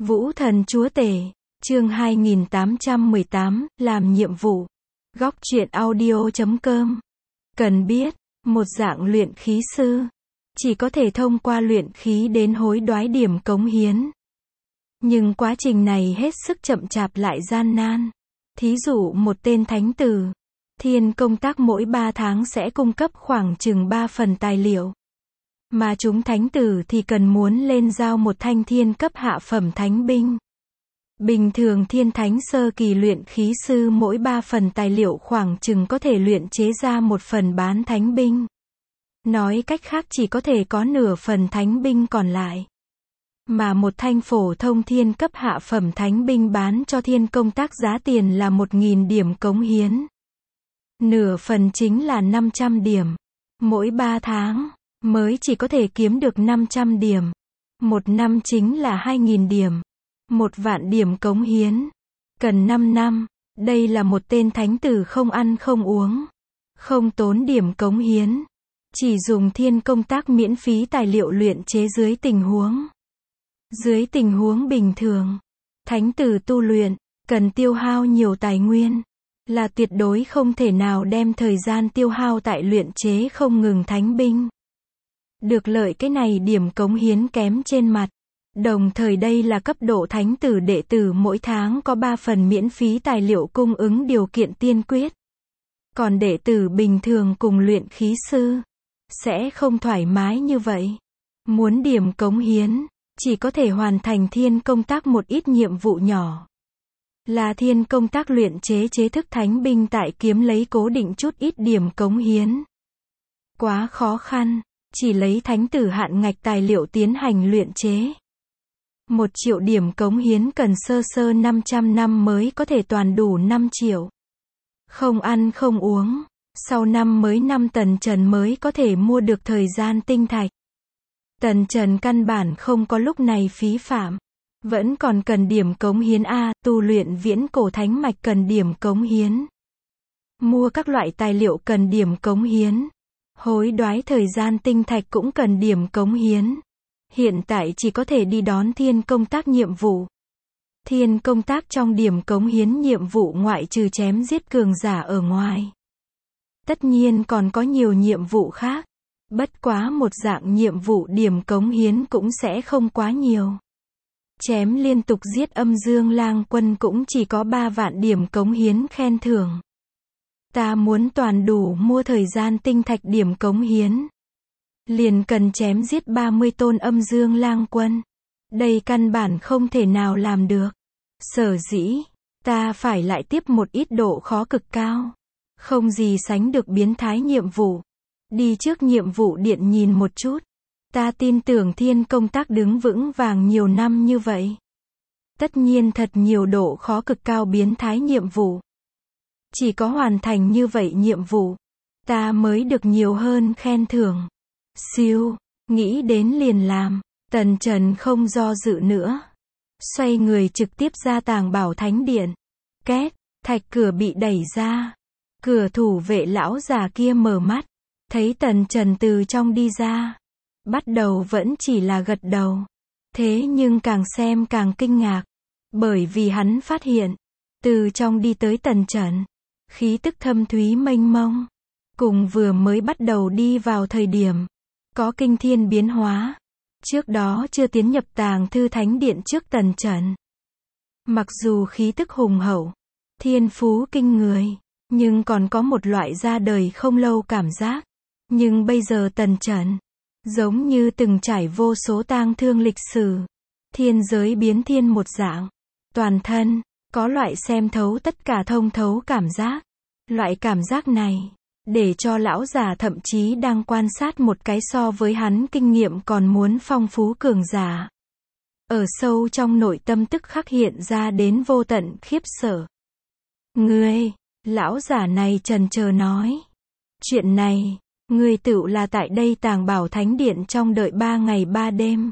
Vũ thần chúa tể, chương 2818, làm nhiệm vụ. Góc truyện audio.com. Cần biết, một dạng luyện khí sư, chỉ có thể thông qua luyện khí đến hối đoái điểm cống hiến. Nhưng quá trình này hết sức chậm chạp lại gian nan. Thí dụ một tên thánh tử, thiên công tác mỗi 3 tháng sẽ cung cấp khoảng chừng 3 phần tài liệu. Mà chúng thánh tử thì cần muốn lên giao một thanh thiên cấp hạ phẩm thánh binh. Bình thường thiên thánh sơ kỳ luyện khí sư mỗi 3 phần tài liệu khoảng chừng có thể luyện chế ra một phần bán thánh binh. Nói cách khác chỉ có thể có nửa phần thánh binh còn lại. Mà một thanh phổ thông thiên cấp hạ phẩm thánh binh bán cho thiên công tác giá tiền là 1.000 điểm cống hiến. Nửa phần chính là 500 điểm. Mỗi 3 tháng mới chỉ có thể kiếm được 500 điểm. Một năm chính là 2.000 điểm. 1.000.000 điểm cống hiến. Cần 5 năm. Đây là một tên thánh tử không ăn không uống, không tốn điểm cống hiến. Chỉ dùng thiên công tác miễn phí tài liệu luyện chế dưới tình huống. Dưới tình huống bình thường, thánh tử tu luyện, cần tiêu hao nhiều tài nguyên. Là tuyệt đối không thể nào đem thời gian tiêu hao tại luyện chế không ngừng thánh binh. Được lợi cái này điểm cống hiến kém trên mặt. Đồng thời đây là cấp độ thánh tử đệ tử mỗi tháng có 3 phần miễn phí tài liệu cung ứng điều kiện tiên quyết. Còn đệ tử bình thường cùng luyện khí sư, sẽ không thoải mái như vậy. Muốn điểm cống hiến, chỉ có thể hoàn thành thiên công tác một ít nhiệm vụ nhỏ. Là thiên công tác luyện chế chế thức thánh binh tại kiếm lấy cố định chút ít điểm cống hiến. Quá khó khăn, chỉ lấy thánh tử hạn ngạch tài liệu tiến hành luyện chế. 1 triệu điểm cống hiến cần sơ sơ 500 năm mới có thể toàn đủ 5 triệu. Không ăn không uống, sau năm mới 5 tần trần mới có thể mua được thời gian tinh thạch. Tần trần căn bản không có lúc này phí phạm. Vẫn còn cần điểm cống hiến A, tu luyện viễn cổ thánh mạch cần điểm cống hiến. Mua các loại tài liệu cần điểm cống hiến. Hối đoái thời gian tinh thạch cũng cần điểm cống hiến. Hiện tại chỉ có thể đi đón thiên công tác nhiệm vụ. Thiên công tác trong điểm cống hiến nhiệm vụ ngoại trừ chém giết cường giả ở ngoài. Tất nhiên còn có nhiều nhiệm vụ khác. Bất quá một dạng nhiệm vụ điểm cống hiến cũng sẽ không quá nhiều. Chém liên tục giết âm dương lang quân cũng chỉ có 3 vạn điểm cống hiến khen thưởng. Ta muốn toàn đủ mua thời gian tinh thạch điểm cống hiến. Liền cần chém giết 30 tôn âm dương lang quân. Đây căn bản không thể nào làm được. Sở dĩ, ta phải lại tiếp một ít độ khó cực cao. Không gì sánh được biến thái nhiệm vụ. Đi trước nhiệm vụ điện nhìn một chút. Ta tin tưởng thiên công tác đứng vững vàng nhiều năm như vậy. Tất nhiên thật nhiều độ khó cực cao biến thái nhiệm vụ. Chỉ có hoàn thành như vậy nhiệm vụ, ta mới được nhiều hơn khen thưởng. Siêu, nghĩ đến liền làm, tần trần không do dự nữa. Xoay người trực tiếp ra tàng bảo thánh điện. Két, thạch cửa bị đẩy ra. Cửa thủ vệ lão già kia mở mắt, thấy tần trần từ trong đi ra. Bắt đầu vẫn chỉ là gật đầu. Thế nhưng càng xem càng kinh ngạc. Bởi vì hắn phát hiện, từ trong đi tới tần trần, khí tức thâm thúy mênh mông. Cùng vừa mới bắt đầu đi vào thời điểm, có kinh thiên biến hóa. Trước đó chưa tiến nhập tàng thư thánh điện trước tần trần. Mặc dù khí tức hùng hậu, thiên phú kinh người, nhưng còn có một loại ra đời không lâu cảm giác. Nhưng bây giờ tần trần, giống như từng trải vô số tang thương lịch sử. Thiên giới biến thiên một dạng. Toàn thân, có loại xem thấu tất cả thông thấu cảm giác. Loại cảm giác này, để cho lão già thậm chí đang quan sát một cái so với hắn kinh nghiệm còn muốn phong phú cường giả. Ở sâu trong nội tâm tức khắc hiện ra đến vô tận khiếp sợ. Ngươi, lão giả này trần chờ nói. Chuyện này, ngươi tựu là tại đây tàng bảo thánh điện trong đợi 3 ngày 3 đêm.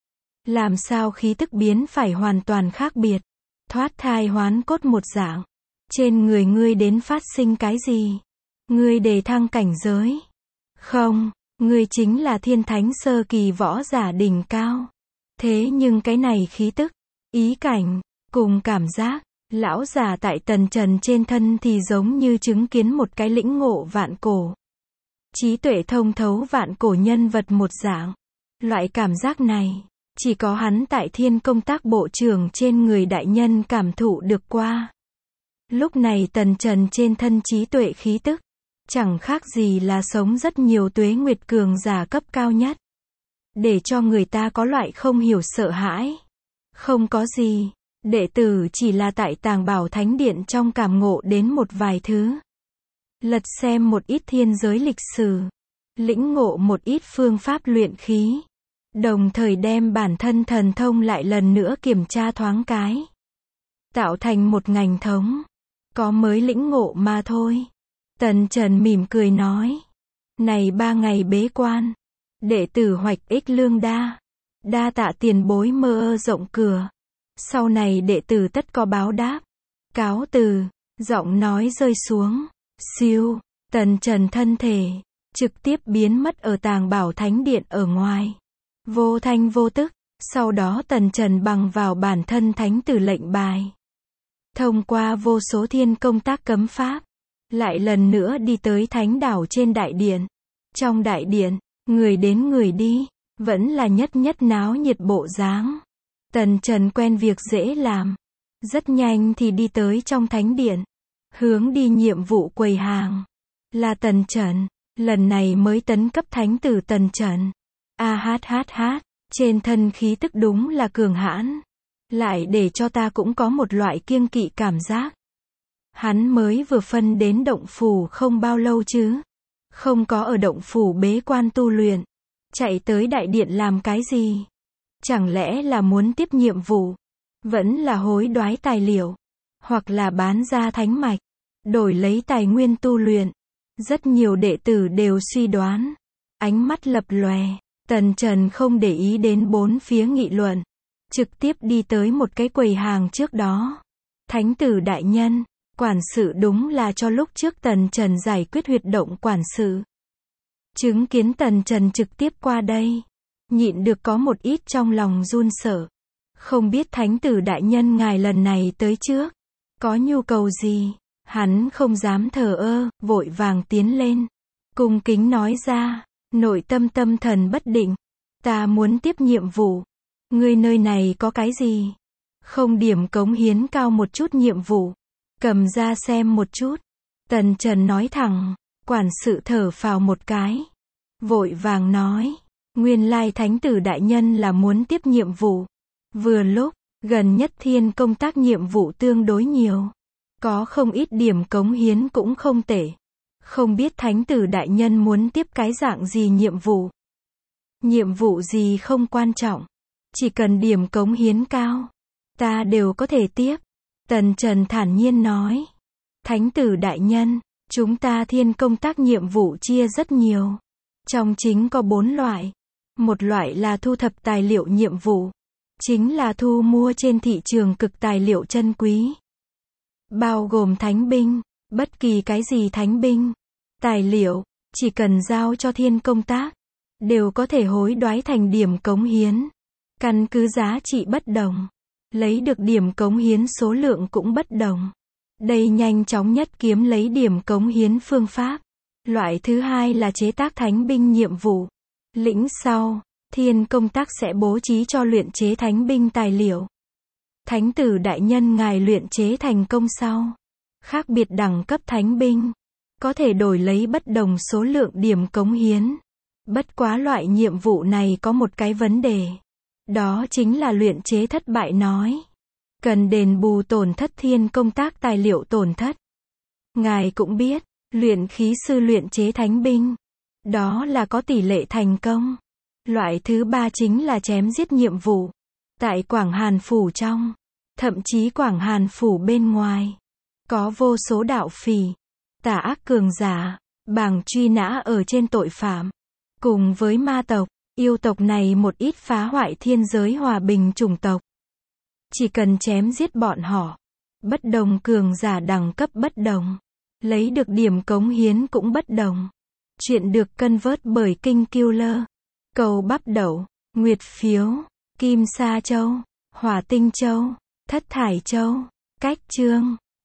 Làm sao khí tức biến phải hoàn toàn khác biệt. Thoát thai hoán cốt một dạng. Trên người ngươi đến phát sinh cái gì? Ngươi đề thăng cảnh giới. Không, ngươi chính là thiên thánh sơ kỳ võ giả đỉnh cao. Thế nhưng cái này khí tức, ý cảnh, cùng cảm giác. Lão già tại Tần Trần trên thân thì giống như chứng kiến một cái lĩnh ngộ vạn cổ. Trí tuệ thông thấu vạn cổ nhân vật một dạng. Loại cảm giác này, chỉ có hắn tại Thiên Công Tác Bộ trưởng trên người đại nhân cảm thụ được qua. Lúc này Tần Trần trên thân trí tuệ khí tức, chẳng khác gì là sống rất nhiều tuế nguyệt cường giả cấp cao nhất. Để cho người ta có loại không hiểu sợ hãi. Không có gì, đệ tử chỉ là tại Tàng Bảo Thánh Điện trong cảm ngộ đến một vài thứ. Lật xem một ít thiên giới lịch sử, lĩnh ngộ một ít phương pháp luyện khí, đồng thời đem bản thân thần thông lại lần nữa kiểm tra thoáng cái. Tạo thành một ngành thống, có mới lĩnh ngộ mà thôi. Tần Trần mỉm cười nói, này 3 ngày bế quan, đệ tử hoạch ích lương đa. Đa tạ tiền bối mơ ơ rộng cửa. Sau này đệ tử tất có báo đáp. Cáo từ, giọng nói rơi xuống. Siêu, Tần Trần thân thể, trực tiếp biến mất ở Tàng Bảo Thánh Điện ở ngoài. Vô thanh vô tức, sau đó Tần Trần bằng vào bản thân thánh tử lệnh bài. Thông qua vô số thiên công tác cấm pháp, lại lần nữa đi tới thánh đảo trên đại điện. Trong đại điện, người đến người đi, vẫn là nhất náo nhiệt bộ dáng. Tần Trần quen việc dễ làm, rất nhanh thì đi tới trong thánh điện, hướng đi nhiệm vụ quầy hàng. Là Tần Trần, lần này mới tấn cấp thánh tử Tần Trần. Trên thân khí tức đúng là cường hãn, lại để cho ta cũng có một loại kiêng kỵ cảm giác. Hắn mới vừa phân đến động phủ không bao lâu chứ, không có ở động phủ bế quan tu luyện, chạy tới đại điện làm cái gì? Chẳng lẽ là muốn tiếp nhiệm vụ, vẫn là hối đoái tài liệu, hoặc là bán ra thánh mạch, đổi lấy tài nguyên tu luyện. Rất nhiều đệ tử đều suy đoán, ánh mắt lập lòe. Tần Trần không để ý đến bốn phía nghị luận, trực tiếp đi tới một cái quầy hàng trước đó. Thánh tử đại nhân, quản sự đúng là cho lúc trước Tần Trần giải quyết huyệt động quản sự. Chứng kiến Tần Trần trực tiếp qua đây, nhịn được có một ít trong lòng run sợ. Không biết thánh tử đại nhân ngài lần này tới trước, có nhu cầu gì? Hắn không dám thờ ơ, vội vàng tiến lên, cung kính nói ra, nội tâm tâm thần bất định. Ta muốn tiếp nhiệm vụ. Ngươi nơi này có cái gì? Không điểm cống hiến cao một chút nhiệm vụ. Cầm ra xem một chút. Tần Trần nói thẳng, quản sự thở phào một cái. Vội vàng nói, nguyên lai thánh tử đại nhân là muốn tiếp nhiệm vụ. Vừa lúc, gần nhất thiên công tác nhiệm vụ tương đối nhiều. Có không ít điểm cống hiến cũng không tệ. Không biết thánh tử đại nhân muốn tiếp cái dạng gì nhiệm vụ. Nhiệm vụ gì không quan trọng. Chỉ cần điểm cống hiến cao, ta đều có thể tiếp. Tần Trần thản nhiên nói. Thánh tử đại nhân, chúng ta thiên công tác nhiệm vụ chia rất nhiều. Trong chính có 4 loại. Một loại là thu thập tài liệu nhiệm vụ. Chính là thu mua trên thị trường cực tài liệu chân quý. Bao gồm thánh binh, bất kỳ cái gì thánh binh, tài liệu, chỉ cần giao cho thiên công tác, đều có thể hối đoái thành điểm cống hiến. Căn cứ giá trị bất đồng, lấy được điểm cống hiến số lượng cũng bất đồng. Đây nhanh chóng nhất kiếm lấy điểm cống hiến phương pháp. Loại thứ hai là chế tác thánh binh nhiệm vụ. Lĩnh sau, thiên công tác sẽ bố trí cho luyện chế thánh binh tài liệu. Thánh tử đại nhân ngài luyện chế thành công sau, khác biệt đẳng cấp thánh binh, có thể đổi lấy bất đồng số lượng điểm cống hiến. Bất quá loại nhiệm vụ này có một cái vấn đề. Đó chính là luyện chế thất bại nói. Cần đền bù tổn thất thiên công tác tài liệu tổn thất. Ngài cũng biết, luyện khí sư luyện chế thánh binh, đó là có tỷ lệ thành công. Loại thứ ba chính là chém giết nhiệm vụ. Tại Quảng Hàn Phủ trong, thậm chí Quảng Hàn Phủ bên ngoài, có vô số đạo phỉ, tà ác cường giả, bảng truy nã ở trên tội phạm. Cùng với ma tộc, yêu tộc này một ít phá hoại thiên giới hòa bình chủng tộc. Chỉ cần chém giết bọn họ, bất đồng cường giả đẳng cấp bất đồng, lấy được điểm cống hiến cũng bất đồng. Chuyện được cân vớt bởi King Killer, cầu bắp đậu, nguyệt phiếu, kim sa châu, Hỏa tinh châu, thất thải châu. Cách chương